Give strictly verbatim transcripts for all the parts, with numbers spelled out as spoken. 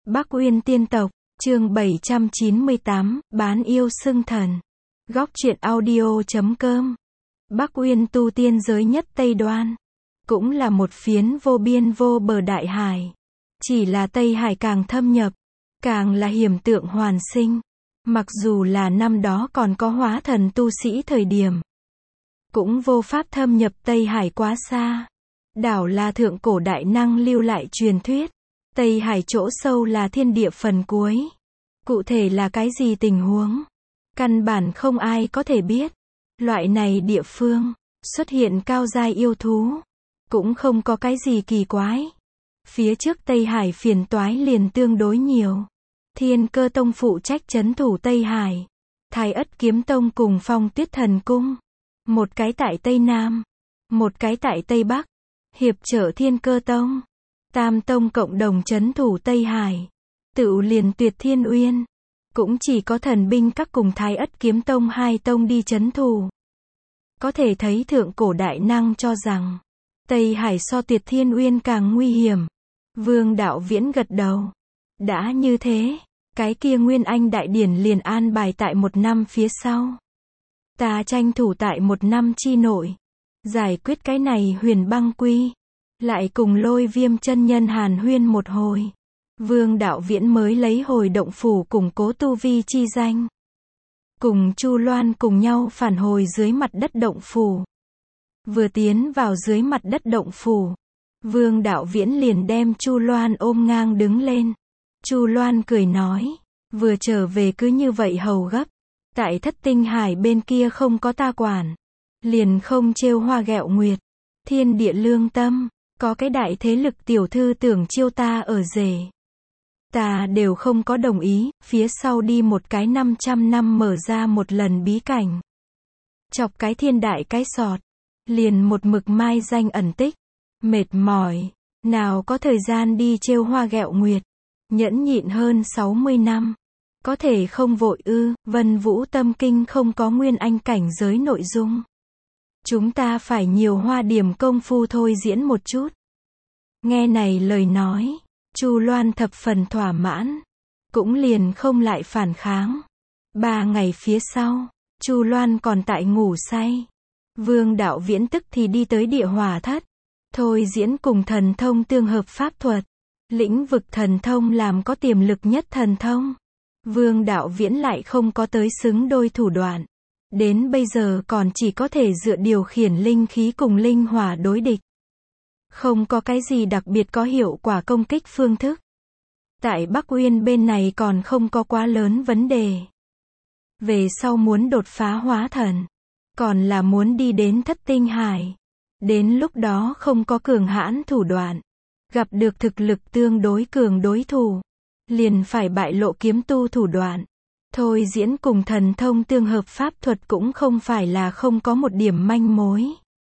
Bắc Uyên Tiên Tộc, chương bảy trăm chín mươi tám, bán yêu xưng thần. Góc truyện audio chấm com. Bắc Uyên tu tiên giới nhất Tây Đoan. Cũng là một phiến vô biên vô bờ đại hải. Chỉ là Tây Hải càng thâm nhập, càng là hiểm tượng hoàn sinh. Mặc dù là năm đó còn có hóa thần tu sĩ thời điểm, cũng vô pháp thâm nhập Tây Hải quá xa. Đảo là thượng cổ đại năng lưu lại truyền thuyết. Tây Hải chỗ sâu là thiên địa phần cuối. Cụ thể là cái gì tình huống? Căn bản không ai có thể biết. Loại này địa phương, xuất hiện cao giai yêu thú, cũng không có cái gì kỳ quái. Phía trước Tây Hải phiền toái liền tương đối nhiều. Thiên Cơ Tông phụ trách trấn thủ Tây Hải. Thái Ất Kiếm Tông cùng Phong Tuyết Thần Cung. Một cái tại Tây Nam, một cái tại Tây Bắc. Hiệp trợ Thiên Cơ Tông. Tam Tông cộng đồng trấn thủ Tây Hải. Tựu liền Tuyệt Thiên Uyên. Cũng chỉ có thần binh các cùng Thái Ất Kiếm Tông hai tông đi trấn thủ. Có thể thấy thượng cổ đại năng cho rằng Tây Hải so Tuyệt Thiên Uyên càng nguy hiểm. Vương Đạo Viễn gật đầu. Đã như thế, cái kia Nguyên Anh đại điển liền an bài tại một năm phía sau. Ta tranh thủ tại một năm chi nội, giải quyết cái này Huyền Băng Quy, lại cùng Lôi Viêm chân nhân hàn huyên một hồi. Vương Đạo Viễn mới lấy hồi động phủ củng cố tu vi chi danh. Cùng Chu Loan cùng nhau phản hồi dưới mặt đất động phủ. Vừa tiến vào dưới mặt đất động phủ, Vương Đạo Viễn liền đem Chu Loan ôm ngang đứng lên. Chu Loan cười nói, vừa trở về cứ như vậy hầu gấp. Tại Thất Tinh Hải bên kia không có ta quản, liền không trêu hoa ghẹo nguyệt. Thiên địa lương tâm, có cái đại thế lực tiểu thư tưởng chiêu ta ở rể, ta đều không có đồng ý. Phía sau đi một cái năm trăm năm mở ra một lần bí cảnh, chọc cái thiên đại cái sọt, liền một mực mai danh ẩn tích. Mệt mỏi, nào có thời gian đi trêu hoa ghẹo nguyệt. Nhẫn nhịn hơn sáu mươi năm, có thể không vội ư? Vân Vũ Tâm Kinh không có Nguyên Anh cảnh giới nội dung. Chúng ta phải nhiều hoa điểm công phu thôi diễn một chút. Nghe này lời nói, Chu Loan thập phần thỏa mãn, cũng liền không lại phản kháng. Ba ngày phía sau, Chu Loan còn tại ngủ say. Vương Đạo Viễn tức thì đi tới địa hỏa thất, thôi diễn cùng thần thông tương hợp pháp thuật. Lĩnh vực thần thông làm có tiềm lực nhất thần thông. Vương Đạo Viễn lại không có tới xứng đôi thủ đoạn. Đến bây giờ còn chỉ có thể dựa điều khiển linh khí cùng linh hỏa đối địch. Không có cái gì đặc biệt có hiệu quả công kích phương thức. Tại Bắc Uyên bên này còn không có quá lớn vấn đề. Về sau muốn đột phá hóa thần, còn là muốn đi đến Thất Tinh Hải. Đến lúc đó không có cường hãn thủ đoạn, gặp được thực lực tương đối cường đối thủ, liền phải bại lộ kiếm tu thủ đoạn. Thôi diễn cùng thần thông tương hợp pháp thuật cũng không phải là không có một điểm manh mối.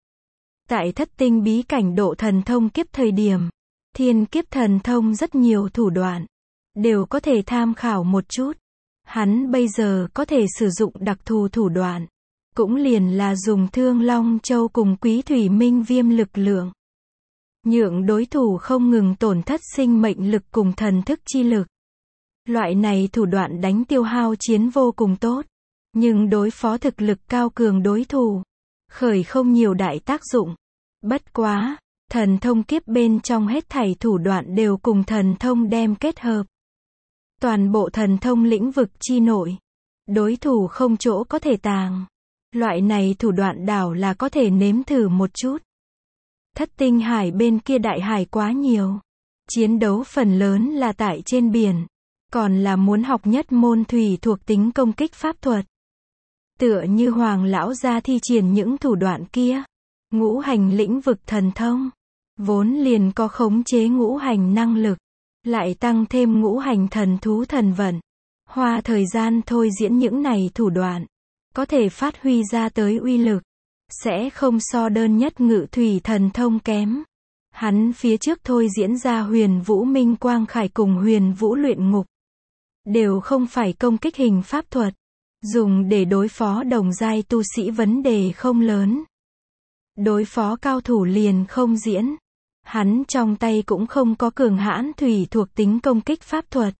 Tại Thất Tinh bí cảnh độ thần thông kiếp thời điểm, thiên kiếp thần thông rất nhiều thủ đoạn, đều có thể tham khảo một chút. Hắn bây giờ có thể sử dụng đặc thù thủ đoạn, cũng liền là dùng Thương Long Châu cùng Quý Thủy Minh Viêm lực lượng, nhượng đối thủ không ngừng tổn thất sinh mệnh lực cùng thần thức chi lực. Loại này thủ đoạn đánh tiêu hao chiến vô cùng tốt, nhưng đối phó thực lực cao cường đối thủ, khởi không nhiều đại tác dụng. Bất quá, thần thông kiếp bên trong hết thảy thủ đoạn đều cùng thần thông đem kết hợp. Toàn bộ thần thông lĩnh vực chi nội, đối thủ không chỗ có thể tàng. Loại này thủ đoạn đảo là có thể nếm thử một chút. Thất Tinh Hải bên kia đại hải quá nhiều, chiến đấu phần lớn là tại trên biển, còn là muốn học nhất môn thủy thuộc tính công kích pháp thuật. Tựa như Hoàng lão gia thi triển những thủ đoạn kia, ngũ hành lĩnh vực thần thông, vốn liền có khống chế ngũ hành năng lực, lại tăng thêm ngũ hành thần thú thần vận, hoa thời gian thôi diễn những này thủ đoạn, có thể phát huy ra tới uy lực, sẽ không so đơn nhất ngự thủy thần thông kém. Hắn phía trước thôi diễn ra Huyền Vũ Minh Quang Khải cùng Huyền Vũ Luyện Ngục, đều không phải công kích hình pháp thuật, dùng để đối phó đồng giai tu sĩ vấn đề không lớn. Đối phó cao thủ liền không diễn. Hắn trong tay cũng không có cường hãn thủy thuộc tính công kích pháp thuật.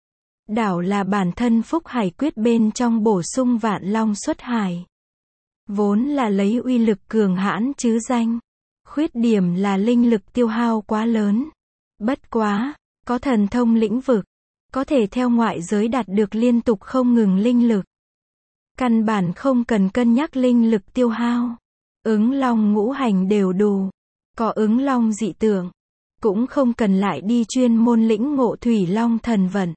Đảo là bản thân Phúc Hải quyết bên trong bổ sung Vạn Long xuất hải. Vốn là lấy uy lực cường hãn chứ danh. Khuyết điểm là linh lực tiêu hao quá lớn. Bất quá, có thần thông lĩnh vực, có thể theo ngoại giới đạt được liên tục không ngừng linh lực. Căn bản không cần cân nhắc linh lực tiêu hao. Ứng long ngũ hành đều đủ. Có ứng long dị tượng, cũng không cần lại đi chuyên môn lĩnh ngộ thủy long thần vận.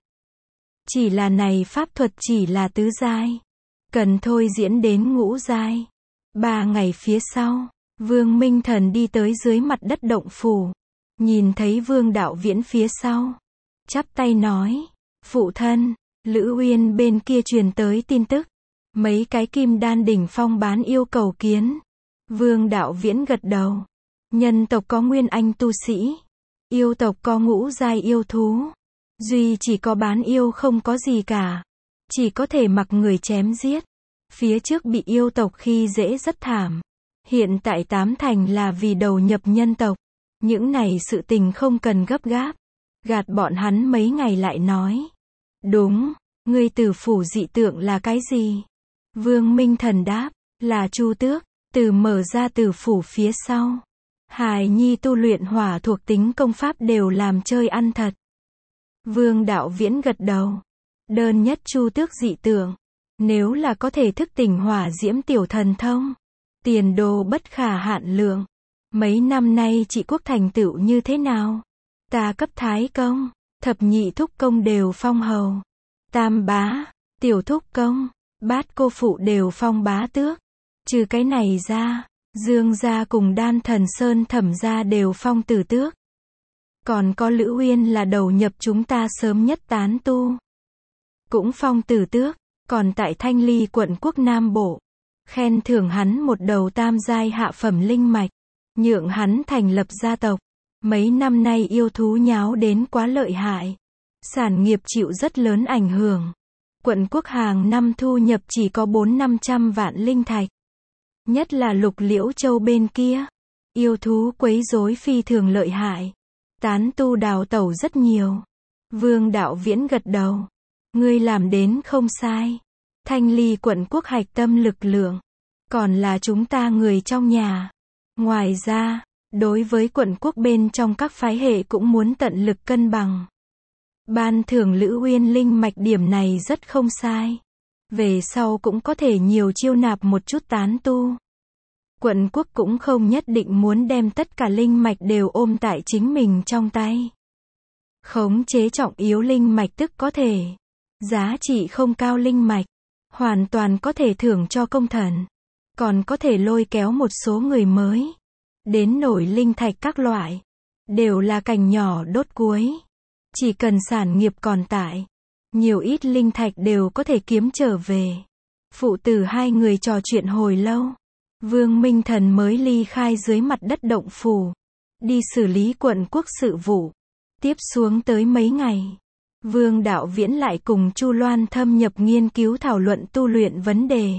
Chỉ là này pháp thuật chỉ là tứ giai. Cần thôi diễn đến ngũ giai. Ba ngày phía sau, Vương Minh Thần đi tới dưới mặt đất động phủ. Nhìn thấy Vương Đạo Viễn phía sau. Chắp tay nói, phụ thân, Lữ Uyên bên kia truyền tới tin tức. Mấy cái kim đan đỉnh phong bán yêu cầu kiến. Vương Đạo Viễn gật đầu. Nhân tộc có nguyên anh tu sĩ. Yêu tộc có ngũ giai yêu thú. Duy chỉ có bán yêu không có gì cả. Chỉ có thể mặc người chém giết. Phía trước bị yêu tộc khi dễ rất thảm. Hiện tại tám thành là vì đầu nhập nhân tộc. Những này sự tình không cần gấp gáp. Gạt bọn hắn mấy ngày lại nói. Đúng, ngươi tử phủ dị tượng là cái gì? Vương Minh Thần đáp, là Chu Tước, từ mở ra tử phủ phía sau. Hài nhi tu luyện hỏa thuộc tính công pháp đều làm chơi ăn thật. Vương Đạo Viễn gật đầu. Đơn nhất Chu Tước dị tượng. Nếu là có thể thức tỉnh hỏa diễm tiểu thần thông. Tiền đồ bất khả hạn lượng. Mấy năm nay trị quốc thành tựu như thế nào? Ta cấp thái công, thập nhị thúc công đều phong hầu. Tam bá, tiểu thúc công, bát cô phụ đều phong bá tước. Trừ cái này ra, Dương gia cùng Đan Thần Sơn Thẩm gia đều phong tử tước. Còn có Lữ Uyên là đầu nhập chúng ta sớm nhất tán tu. Cũng phong tử tước, còn tại Thanh Ly quận quốc Nam Bộ. Khen thưởng hắn một đầu tam giai hạ phẩm linh mạch. Nhượng hắn thành lập gia tộc. Mấy năm nay yêu thú nháo đến quá lợi hại. Sản nghiệp chịu rất lớn ảnh hưởng. Quận quốc hàng năm thu nhập chỉ có bốn năm trăm vạn linh thạch. Nhất là Lục Liễu Châu bên kia. Yêu thú quấy rối phi thường lợi hại. Tán tu đào tẩu rất nhiều. Vương Đạo Viễn gật đầu. Ngươi làm đến không sai. Thanh Ly quận quốc hạch tâm lực lượng. Còn là chúng ta người trong nhà. Ngoài ra, đối với quận quốc bên trong các phái hệ cũng muốn tận lực cân bằng. Ban thưởng Lữ Uyên linh mạch điểm này rất không sai. Về sau cũng có thể nhiều chiêu nạp một chút tán tu. Quận quốc cũng không nhất định muốn đem tất cả linh mạch đều ôm tại chính mình trong tay. Khống chế trọng yếu linh mạch tức có thể. Giá trị không cao linh mạch. Hoàn toàn có thể thưởng cho công thần. Còn có thể lôi kéo một số người mới. Đến nổi linh thạch các loại. Đều là cành nhỏ đốt cuối. Chỉ cần sản nghiệp còn tại. Nhiều ít linh thạch đều có thể kiếm trở về. Phụ tử hai người trò chuyện hồi lâu. Vương Minh Thần mới ly khai dưới mặt đất động phủ. Đi xử lý quận quốc sự vụ. Tiếp xuống tới mấy ngày. Vương Đạo Viễn lại cùng Chu Loan thâm nhập nghiên cứu thảo luận tu luyện vấn đề.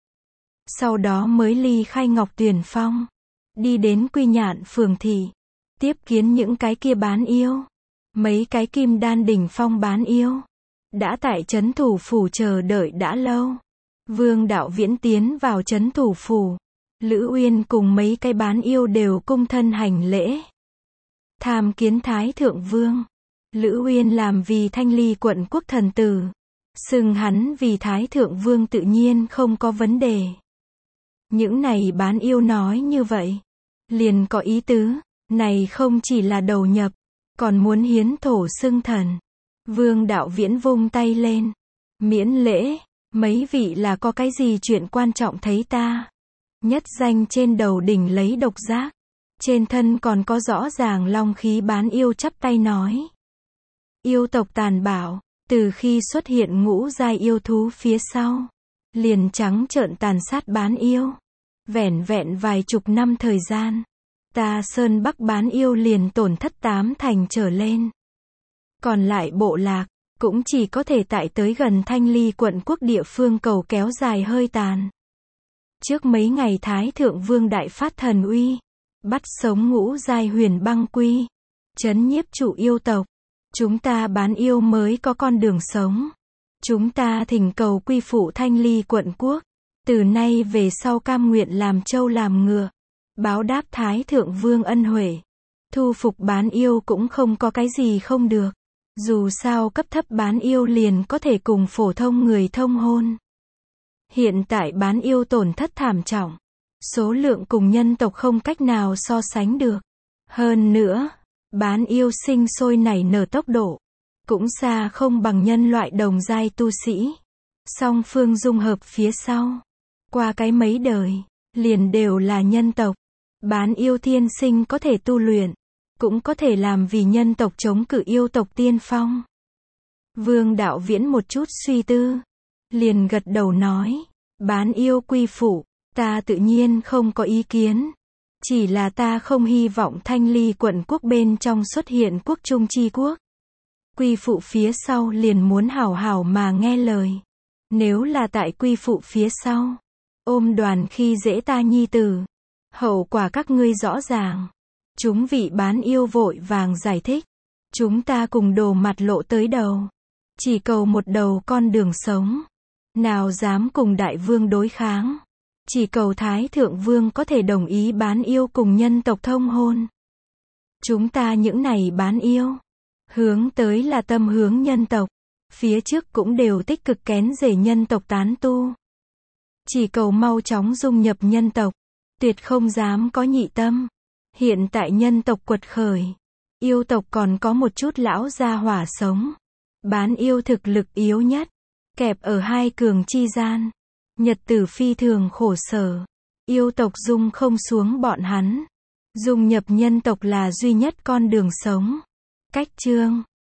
Sau đó mới ly khai Ngọc Tuyền Phong. Đi đến Quy Nhạn phường thị. Tiếp kiến những cái kia bán yêu. Mấy cái kim đan đỉnh phong bán yêu. Đã tại trấn thủ phủ chờ đợi đã lâu. Vương Đạo Viễn tiến vào trấn thủ phủ. Lữ Uyên cùng mấy cái bán yêu đều cung thân hành lễ. Tham kiến Thái Thượng Vương. Lữ Uyên làm vì Thanh Ly quận quốc thần tử. Xưng hắn vì Thái Thượng Vương tự nhiên không có vấn đề. Những này bán yêu nói như vậy. Liền có ý tứ. Này không chỉ là đầu nhập. Còn muốn hiến thổ xưng thần. Vương Đạo Viễn vung tay lên. Miễn lễ. Mấy vị là có cái gì chuyện quan trọng thấy ta. Nhất danh trên đầu đỉnh lấy độc giác. Trên thân còn có rõ ràng long khí bán yêu chắp tay nói. Yêu tộc tàn bạo. Từ khi xuất hiện ngũ giai yêu thú phía sau. Liền trắng trợn tàn sát bán yêu. Vẻn vẹn vài chục năm thời gian. Ta Sơn Bắc bán yêu liền tổn thất tám thành trở lên. Còn lại bộ lạc, cũng chỉ có thể tại tới gần Thanh Ly quận quốc địa phương cầu kéo dài hơi tàn. Trước mấy ngày Thái Thượng Vương đại phát thần uy. Bắt sống ngũ giai huyền băng quy. Trấn nhiếp chủ yêu tộc. Chúng ta bán yêu mới có con đường sống. Chúng ta thỉnh cầu quy phụ Thanh Ly quận quốc. Từ nay về sau cam nguyện làm trâu làm ngựa. Báo đáp Thái Thượng Vương ân huệ. Thu phục bán yêu cũng không có cái gì không được. Dù sao cấp thấp bán yêu liền có thể cùng phổ thông người thông hôn. Hiện tại bán yêu tổn thất thảm trọng. Số lượng cùng nhân tộc không cách nào so sánh được. Hơn nữa, bán yêu sinh sôi nảy nở tốc độ. Cũng xa không bằng nhân loại đồng giai tu sĩ. Song phương dung hợp phía sau. Qua cái mấy đời, liền đều là nhân tộc. Bán yêu thiên sinh có thể tu luyện. Cũng có thể làm vì nhân tộc chống cự yêu tộc tiên phong. Vương Đạo Viễn một chút suy tư. Liền gật đầu nói. Bán yêu quy phụ, ta tự nhiên không có ý kiến. Chỉ là ta không hy vọng Thanh Ly quận quốc bên trong xuất hiện quốc trung chi quốc. Quy phụ phía sau liền muốn hảo hảo mà nghe lời. Nếu là tại quy phụ phía sau, ôm đoàn khi dễ ta nhi tử. Hậu quả các ngươi rõ ràng. Chúng vị bán yêu vội vàng giải thích. Chúng ta cùng đồ mặt lộ tới đầu. Chỉ cầu một đầu con đường sống. Nào dám cùng đại vương đối kháng. Chỉ cầu Thái Thượng Vương có thể đồng ý bán yêu cùng nhân tộc thông hôn. Chúng ta những này bán yêu. Hướng tới là tâm hướng nhân tộc. Phía trước cũng đều tích cực kén rể nhân tộc tán tu. Chỉ cầu mau chóng dung nhập nhân tộc. Tuyệt không dám có nhị tâm. Hiện tại nhân tộc quật khởi. Yêu tộc còn có một chút lão gia hỏa sống. Bán yêu thực lực yếu nhất. Kẹp ở hai cường chi gian. Nhật tử phi thường khổ sở. Yêu tộc dung không xuống bọn hắn. Dung nhập nhân tộc là duy nhất con đường sống. Cách chương